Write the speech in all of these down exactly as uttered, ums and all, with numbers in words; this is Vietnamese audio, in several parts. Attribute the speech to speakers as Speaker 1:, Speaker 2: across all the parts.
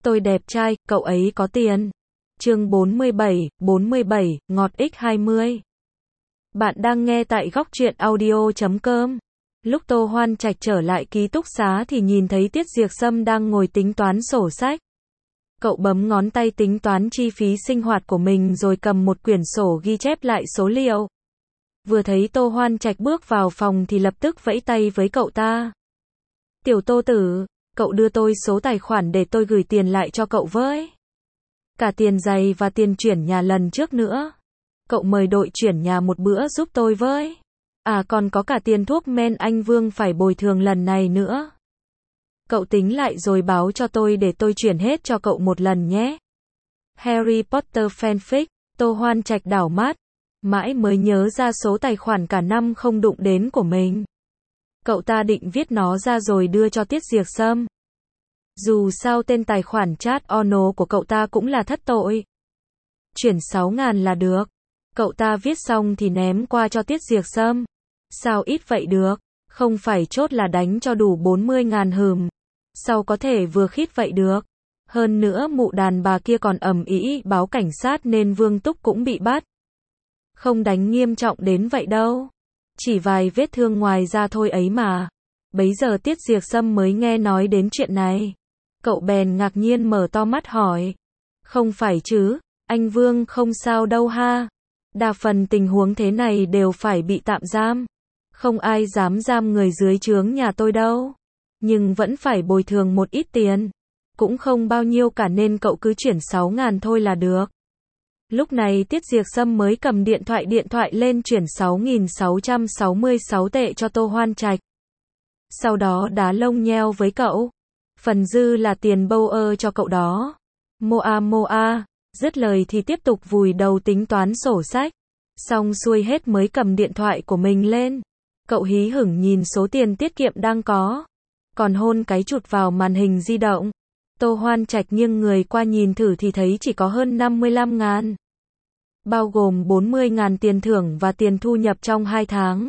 Speaker 1: Tôi đẹp trai, cậu ấy có tiền. Chương bốn mươi bảy, bốn mươi bảy, ngọt x hai mươi. Bạn đang nghe tại góc truyện audio chấm com. Lúc Tô Hoan Trạch trở lại ký túc xá thì nhìn thấy Tiết Diệc Sâm đang ngồi tính toán sổ sách. Cậu bấm ngón tay tính toán chi phí sinh hoạt của mình rồi cầm một quyển sổ ghi chép lại số liệu. Vừa thấy Tô Hoan Trạch bước vào phòng thì lập tức vẫy tay với cậu ta. Tiểu Tô tử, cậu đưa tôi số tài khoản để tôi gửi tiền lại cho cậu với. Cả tiền giày và tiền chuyển nhà lần trước nữa. Cậu mời đội chuyển nhà một bữa giúp tôi với. À còn có cả tiền thuốc men anh Vương phải bồi thường lần này nữa. Cậu tính lại rồi báo cho tôi để tôi chuyển hết cho cậu một lần nhé. Harry Potter fanfic, Tô Hoan Trạch đảo mắt. Mãi mới nhớ ra số tài khoản cả năm không đụng đến của mình. Cậu ta định viết nó ra rồi đưa cho Tiết Diệc Sâm. Dù sao tên tài khoản chat ono của cậu ta cũng là thất tội. Chuyển sáu ngàn là được. Cậu ta viết xong thì ném qua cho Tiết Diệc Sâm. Sao ít vậy được? Không phải chốt là đánh cho đủ bốn mươi ngàn hừm. Sao có thể vừa khít vậy được? Hơn nữa mụ đàn bà kia còn ầm ĩ báo cảnh sát nên Vương Túc cũng bị bắt. Không đánh nghiêm trọng đến vậy đâu. Chỉ vài vết thương ngoài da thôi ấy mà. Bấy giờ Tiết Diệc Sâm mới nghe nói đến chuyện này. Cậu bèn ngạc nhiên mở to mắt hỏi. Không phải chứ, anh Vương không sao đâu ha. Đa phần tình huống thế này đều phải bị tạm giam. Không ai dám giam người dưới trướng nhà tôi đâu. Nhưng vẫn phải bồi thường một ít tiền. Cũng không bao nhiêu cả nên cậu cứ chuyển sáu ngàn thôi là được. Lúc này Tiết Diệc Sâm mới cầm điện thoại điện thoại lên chuyển sáu nghìn sáu trăm sáu mươi sáu tệ cho Tô Hoan Trạch. Sau đó đá lông nheo với cậu. Phần dư là tiền bâu ơ cho cậu đó. Moa moa, dứt lời thì tiếp tục vùi đầu tính toán sổ sách. Xong xuôi hết mới cầm điện thoại của mình lên. Cậu hí hửng nhìn số tiền tiết kiệm đang có. Còn hôn cái chụt vào màn hình di động. Tô Hoan Trạch nghiêng người qua nhìn thử thì thấy chỉ có hơn năm mươi lăm ngàn. Bao gồm bốn mươi ngàn tiền thưởng và tiền thu nhập trong hai tháng.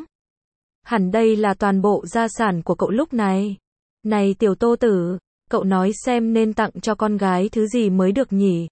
Speaker 1: Hẳn đây là toàn bộ gia sản của cậu lúc này. Này tiểu Tô tử, cậu nói xem nên tặng cho con gái thứ gì mới được nhỉ?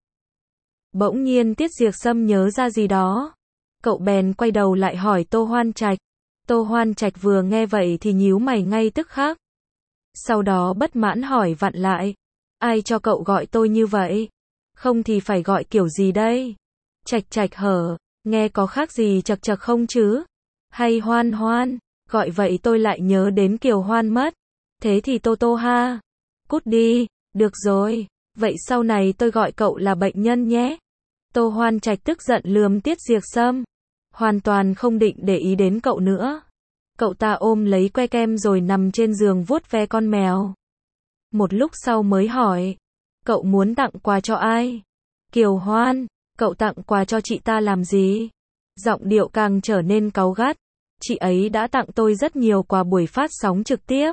Speaker 1: Bỗng nhiên Tiết Diệc Sâm nhớ ra gì đó. Cậu bèn quay đầu lại hỏi Tô Hoan Trạch. Tô Hoan Trạch vừa nghe vậy thì nhíu mày ngay tức khắc. Sau đó bất mãn hỏi vặn lại. Ai cho cậu gọi tôi như vậy? Không thì phải gọi kiểu gì đây? Trạch Trạch hở, nghe có khác gì chật chật không chứ? Hay Hoan Hoan, gọi vậy tôi lại nhớ đến Kiều Hoan mất. Thế thì Tô Tô ha. Cút đi, được rồi, vậy sau này tôi gọi cậu là bệnh nhân nhé. Tô Hoan Trạch tức giận lườm Tiết Diệc Sâm. Hoàn toàn không định để ý đến cậu nữa. Cậu ta ôm lấy que kem rồi nằm trên giường vuốt ve con mèo. Một lúc sau mới hỏi. Cậu muốn tặng quà cho ai? Kiều Hoan, cậu tặng quà cho chị ta làm gì? Giọng điệu càng trở nên cáu gắt. Chị ấy đã tặng tôi rất nhiều quà buổi phát sóng trực tiếp.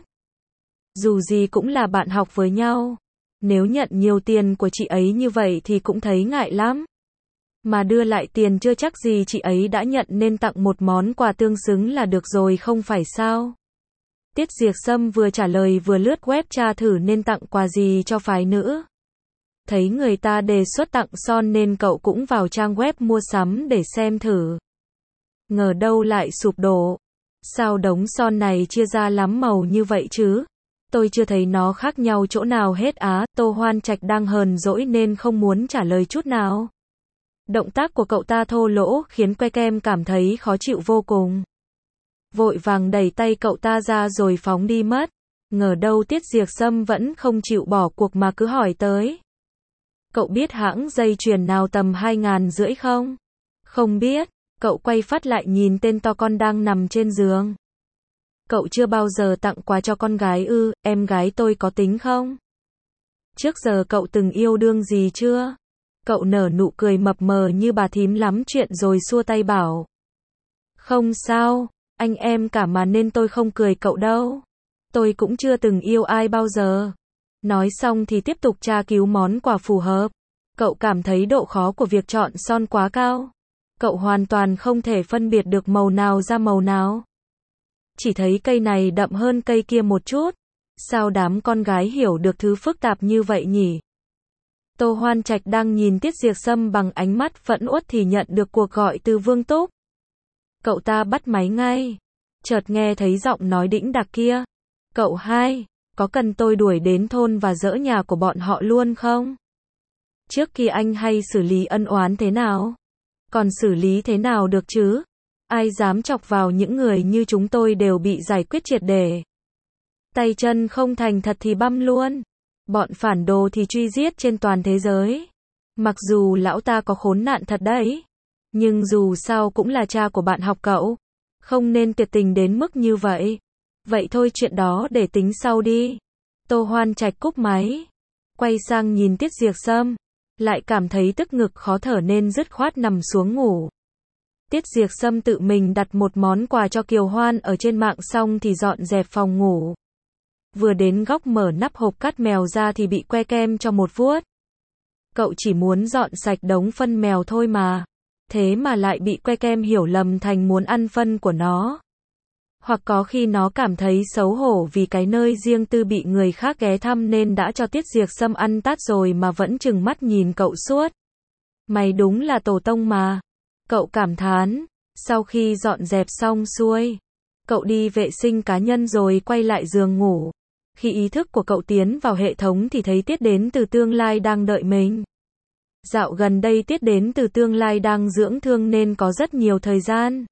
Speaker 1: Dù gì cũng là bạn học với nhau. Nếu nhận nhiều tiền của chị ấy như vậy thì cũng thấy ngại lắm. Mà đưa lại tiền chưa chắc gì chị ấy đã nhận nên tặng một món quà tương xứng là được rồi không phải sao? Tiết Diệc Sâm vừa trả lời vừa lướt web tra thử nên tặng quà gì cho phái nữ. Thấy người ta đề xuất tặng son nên cậu cũng vào trang web mua sắm để xem thử. Ngờ đâu lại sụp đổ. Sao đống son này chia ra lắm màu như vậy chứ? Tôi chưa thấy nó khác nhau chỗ nào hết á. Tô Hoan Trạch đang hờn dỗi nên không muốn trả lời chút nào. Động tác của cậu ta thô lỗ khiến que kem cảm thấy khó chịu vô cùng. Vội vàng đẩy tay cậu ta ra rồi phóng đi mất. Ngờ đâu Tiết Diệc Sâm vẫn không chịu bỏ cuộc mà cứ hỏi tới. Cậu biết hãng dây chuyền nào tầm hai ngàn rưỡi không? Không biết. Cậu quay phát lại nhìn tên to con đang nằm trên giường. Cậu chưa bao giờ tặng quà cho con gái ư? Em gái tôi có tính không? Trước giờ cậu từng yêu đương gì chưa? Cậu nở nụ cười mập mờ như bà thím lắm chuyện rồi xua tay bảo. Không sao, anh em cả mà nên tôi không cười cậu đâu. Tôi cũng chưa từng yêu ai bao giờ. Nói xong thì tiếp tục tra cứu món quà phù hợp. Cậu cảm thấy độ khó của việc chọn son quá cao. Cậu hoàn toàn không thể phân biệt được màu nào ra màu nào. Chỉ thấy cây này đậm hơn cây kia một chút. Sao đám con gái hiểu được thứ phức tạp như vậy nhỉ? Tô Hoan Trạch đang nhìn Tiết Diệp Sâm bằng ánh mắt phẫn uất thì nhận được cuộc gọi từ Vương Túc. Cậu ta bắt máy ngay. Chợt nghe thấy giọng nói đĩnh đạc kia. Cậu hai, có cần tôi đuổi đến thôn và dỡ nhà của bọn họ luôn không? Trước kia anh hay xử lý ân oán thế nào? Còn xử lý thế nào được chứ? Ai dám chọc vào những người như chúng tôi đều bị giải quyết triệt để. Tay chân không thành thật thì băm luôn. Bọn phản đồ thì truy giết trên toàn thế giới. Mặc dù lão ta có khốn nạn thật đấy. Nhưng dù sao cũng là cha của bạn học cậu. Không nên tuyệt tình đến mức như vậy. Vậy thôi chuyện đó để tính sau đi. Tô Hoan Trạch cúp máy. Quay sang nhìn Tiết Diệp Sâm. Lại cảm thấy tức ngực khó thở nên dứt khoát nằm xuống ngủ. Tiết Diệp Sâm tự mình đặt một món quà cho Kiều Hoan ở trên mạng xong thì dọn dẹp phòng ngủ. Vừa đến góc mở nắp hộp cát mèo ra thì bị que kem cho một vuốt. Cậu chỉ muốn dọn sạch đống phân mèo thôi mà. Thế mà lại bị que kem hiểu lầm thành muốn ăn phân của nó. Hoặc có khi nó cảm thấy xấu hổ vì cái nơi riêng tư bị người khác ghé thăm nên đã cho Tiết Diệp Sâm ăn tát rồi mà vẫn trừng mắt nhìn cậu suốt. Mày đúng là tổ tông mà. Cậu cảm thán. Sau khi dọn dẹp xong xuôi, cậu đi vệ sinh cá nhân rồi quay lại giường ngủ. Khi ý thức của cậu tiến vào hệ thống thì thấy Tiết đến từ tương lai đang đợi mình. Dạo gần đây Tiết đến từ tương lai đang dưỡng thương nên có rất nhiều thời gian.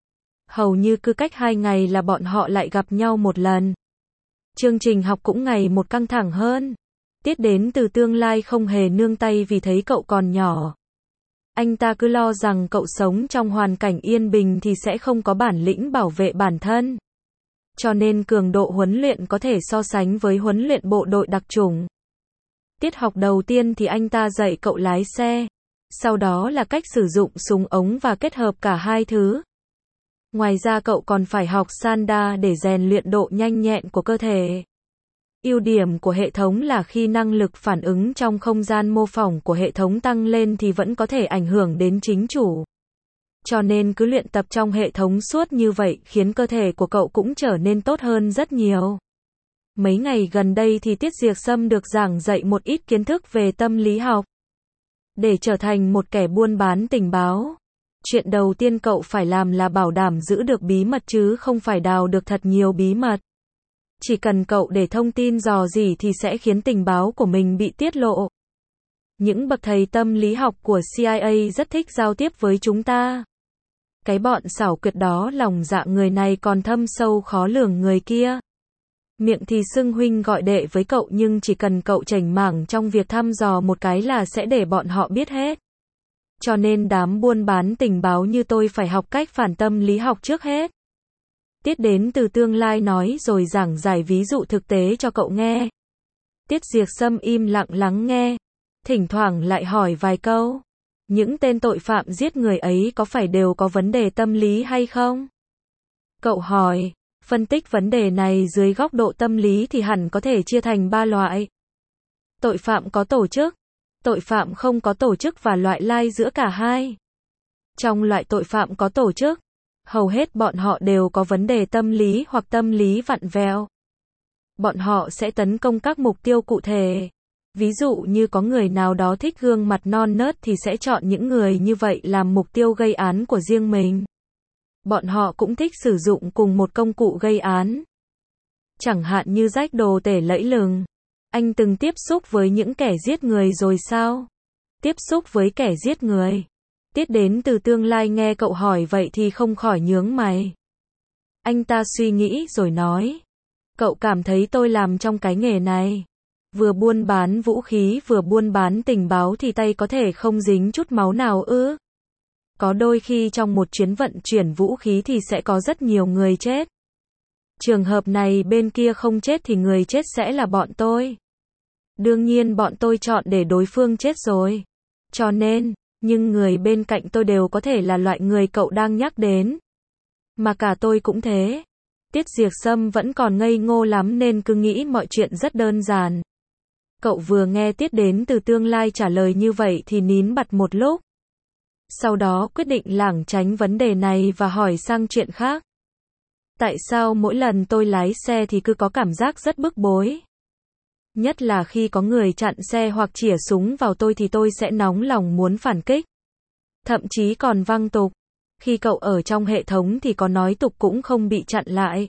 Speaker 1: Hầu như cứ cách hai ngày là bọn họ lại gặp nhau một lần. Chương trình học cũng ngày một căng thẳng hơn. Tiết đến từ tương lai không hề nương tay vì thấy cậu còn nhỏ. Anh ta cứ lo rằng cậu sống trong hoàn cảnh yên bình thì sẽ không có bản lĩnh bảo vệ bản thân. Cho nên cường độ huấn luyện có thể so sánh với huấn luyện bộ đội đặc chủng. Tiết học đầu tiên thì anh ta dạy cậu lái xe. Sau đó là cách sử dụng súng ống và kết hợp cả hai thứ. Ngoài ra cậu còn phải học Sanda để rèn luyện độ nhanh nhẹn của cơ thể. Ưu điểm của hệ thống là khi năng lực phản ứng trong không gian mô phỏng của hệ thống tăng lên thì vẫn có thể ảnh hưởng đến chính chủ. Cho nên cứ luyện tập trong hệ thống suốt như vậy khiến cơ thể của cậu cũng trở nên tốt hơn rất nhiều. Mấy ngày gần đây thì Tiết Diệp Sâm được giảng dạy một ít kiến thức về tâm lý học. Để trở thành một kẻ buôn bán tình báo, chuyện đầu tiên cậu phải làm là bảo đảm giữ được bí mật chứ không phải đào được thật nhiều bí mật. Chỉ cần cậu để thông tin dò dỉ thì sẽ khiến tình báo của mình bị tiết lộ. Những bậc thầy tâm lý học của C I A rất thích giao tiếp với chúng ta. Cái bọn xảo quyệt đó lòng dạ người này còn thâm sâu khó lường người kia. Miệng thì xưng huynh gọi đệ với cậu nhưng chỉ cần cậu chảnh mảng trong việc thăm dò một cái là sẽ để bọn họ biết hết. Cho nên đám buôn bán tình báo như tôi phải học cách phản tâm lý học trước hết. Tiết đến từ tương lai nói rồi giảng giải ví dụ thực tế cho cậu nghe. Tiết Diệp Sâm im lặng lắng nghe. Thỉnh thoảng lại hỏi vài câu. Những tên tội phạm giết người ấy có phải đều có vấn đề tâm lý hay không? Cậu hỏi. Phân tích vấn đề này dưới góc độ tâm lý thì hẳn có thể chia thành ba loại. Tội phạm có tổ chức, tội phạm không có tổ chức và loại lai giữa cả hai. Trong loại tội phạm có tổ chức, hầu hết bọn họ đều có vấn đề tâm lý hoặc tâm lý vặn vẹo. Bọn họ sẽ tấn công các mục tiêu cụ thể. Ví dụ như có người nào đó thích gương mặt non nớt thì sẽ chọn những người như vậy làm mục tiêu gây án của riêng mình. Bọn họ cũng thích sử dụng cùng một công cụ gây án. Chẳng hạn như rách đồ tể lẫy lừng. Anh từng tiếp xúc với những kẻ giết người rồi sao? Tiếp xúc với kẻ giết người. Tiết đến từ tương lai nghe cậu hỏi vậy thì không khỏi nhướng mày. Anh ta suy nghĩ rồi nói. Cậu cảm thấy tôi làm trong cái nghề này. Vừa buôn bán vũ khí vừa buôn bán tình báo thì tay có thể không dính chút máu nào ư? Có đôi khi trong một chuyến vận chuyển vũ khí thì sẽ có rất nhiều người chết. Trường hợp này bên kia không chết thì người chết sẽ là bọn tôi. Đương nhiên bọn tôi chọn để đối phương chết rồi. Cho nên, nhưng người bên cạnh tôi đều có thể là loại người cậu đang nhắc đến. Mà cả tôi cũng thế. Tiết Diệp Sâm vẫn còn ngây ngô lắm nên cứ nghĩ mọi chuyện rất đơn giản. Cậu vừa nghe Tiết đến từ tương lai trả lời như vậy thì nín bặt một lúc. Sau đó quyết định lảng tránh vấn đề này và hỏi sang chuyện khác. Tại sao mỗi lần tôi lái xe thì cứ có cảm giác rất bức bối? Nhất là khi có người chặn xe hoặc chỉa súng vào tôi thì tôi sẽ nóng lòng muốn phản kích. Thậm chí còn văng tục. Khi cậu ở trong hệ thống thì có nói tục cũng không bị chặn lại.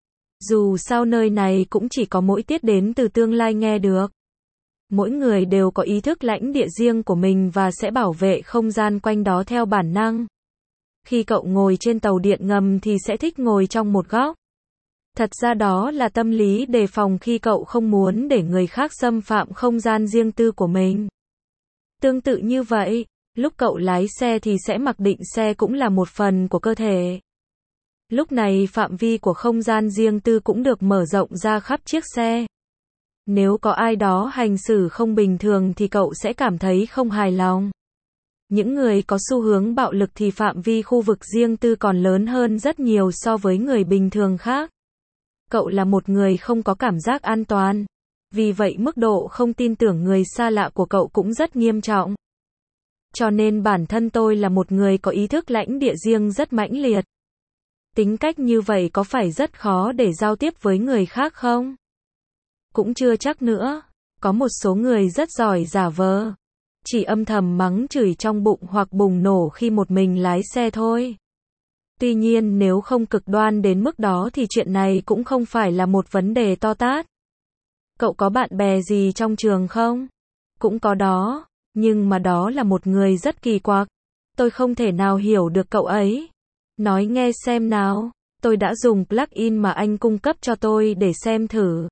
Speaker 1: Dù sao nơi này cũng chỉ có mỗi Tiết Đến Từ Tương Lai nghe được. Mỗi người đều có ý thức lãnh địa riêng của mình và sẽ bảo vệ không gian quanh đó theo bản năng. Khi cậu ngồi trên tàu điện ngầm thì sẽ thích ngồi trong một góc. Thật ra đó là tâm lý đề phòng khi cậu không muốn để người khác xâm phạm không gian riêng tư của mình. Tương tự như vậy, lúc cậu lái xe thì sẽ mặc định xe cũng là một phần của cơ thể. Lúc này phạm vi của không gian riêng tư cũng được mở rộng ra khắp chiếc xe. Nếu có ai đó hành xử không bình thường thì cậu sẽ cảm thấy không hài lòng. Những người có xu hướng bạo lực thì phạm vi khu vực riêng tư còn lớn hơn rất nhiều so với người bình thường khác. Cậu là một người không có cảm giác an toàn. Vì vậy mức độ không tin tưởng người xa lạ của cậu cũng rất nghiêm trọng. Cho nên bản thân tôi là một người có ý thức lãnh địa riêng rất mãnh liệt. Tính cách như vậy có phải rất khó để giao tiếp với người khác không? Cũng chưa chắc nữa. Có một số người rất giỏi giả vờ. Chỉ âm thầm mắng chửi trong bụng hoặc bùng nổ khi một mình lái xe thôi. Tuy nhiên nếu không cực đoan đến mức đó thì chuyện này cũng không phải là một vấn đề to tát. Cậu có bạn bè gì trong trường không? Cũng có đó, nhưng mà đó là một người rất kỳ quặc. Tôi không thể nào hiểu được cậu ấy. Nói nghe xem nào, tôi đã dùng plugin mà anh cung cấp cho tôi để xem thử.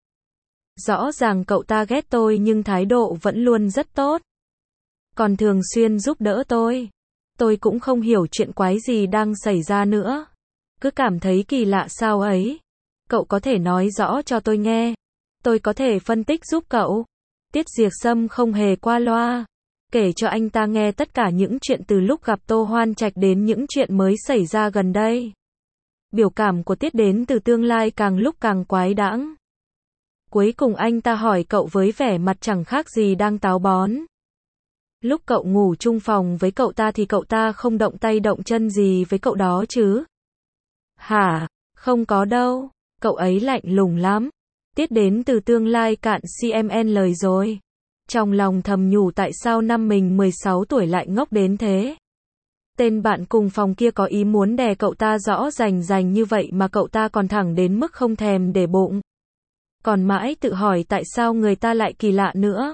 Speaker 1: Rõ ràng cậu ta ghét tôi nhưng thái độ vẫn luôn rất tốt. Còn thường xuyên giúp đỡ tôi. Tôi cũng không hiểu chuyện quái gì đang xảy ra nữa. Cứ cảm thấy kỳ lạ sao ấy. Cậu có thể nói rõ cho tôi nghe. Tôi có thể phân tích giúp cậu. Tiết Diệp Sâm không hề qua loa. Kể cho anh ta nghe tất cả những chuyện từ lúc gặp Tô Hoan Trạch đến những chuyện mới xảy ra gần đây. Biểu cảm của Tiết Đến Từ Tương Lai càng lúc càng quái đãng. Cuối cùng anh ta hỏi cậu với vẻ mặt chẳng khác gì đang táo bón. Lúc cậu ngủ chung phòng với cậu ta thì cậu ta không động tay động chân gì với cậu đó chứ? Hả? Không có đâu. Cậu ấy lạnh lùng lắm. Tiết Đến Từ Tương Lai cạn xê em en lời rồi. Trong lòng thầm nhủ tại sao năm mình mười sáu tuổi lại ngốc đến thế. Tên bạn cùng phòng kia có ý muốn đè cậu ta rõ rành rành như vậy mà cậu ta còn thẳng đến mức không thèm để bụng. Còn mãi tự hỏi tại sao người ta lại kỳ lạ nữa.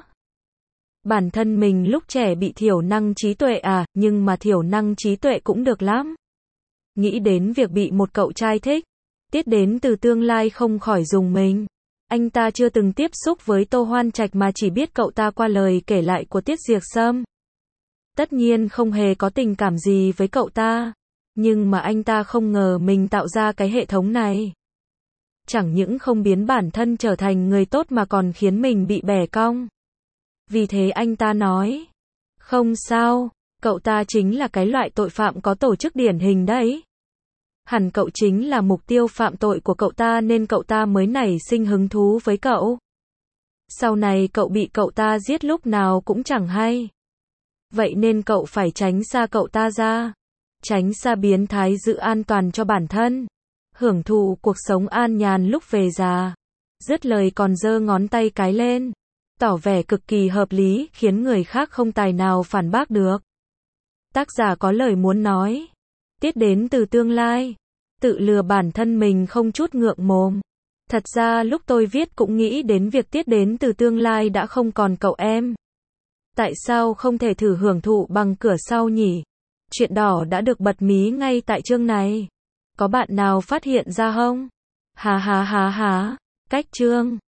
Speaker 1: Bản thân mình lúc trẻ bị thiểu năng trí tuệ à, nhưng mà thiểu năng trí tuệ cũng được lắm. Nghĩ đến việc bị một cậu trai thích, Tiết Đến Từ Tương Lai không khỏi rùng mình. Anh ta chưa từng tiếp xúc với Tô Hoan Trạch mà chỉ biết cậu ta qua lời kể lại của Tiết Diệp Sâm. Tất nhiên không hề có tình cảm gì với cậu ta. Nhưng mà anh ta không ngờ mình tạo ra cái hệ thống này. Chẳng những không biến bản thân trở thành người tốt mà còn khiến mình bị bẻ cong. Vì thế anh ta nói, không sao, cậu ta chính là cái loại tội phạm có tổ chức điển hình đấy. Hẳn cậu chính là mục tiêu phạm tội của cậu ta nên cậu ta mới nảy sinh hứng thú với cậu. Sau này cậu bị cậu ta giết lúc nào cũng chẳng hay. Vậy nên cậu phải tránh xa cậu ta ra. Tránh xa biến thái giữ an toàn cho bản thân. Hưởng thụ cuộc sống an nhàn lúc về già. Dứt lời còn giơ ngón tay cái lên. Tỏ vẻ cực kỳ hợp lý khiến người khác không tài nào phản bác được. Tác giả có lời muốn nói. Tiết Đến Từ Tương Lai. Tự lừa bản thân mình không chút ngượng mồm. Thật ra lúc tôi viết cũng nghĩ đến việc Tiết Đến Từ Tương Lai đã không còn cậu em. Tại sao không thể thử hưởng thụ bằng cửa sau nhỉ? Chuyện đỏ đã được bật mí ngay tại chương này. Có bạn nào phát hiện ra không? Hà hà hà hà. Cách chương.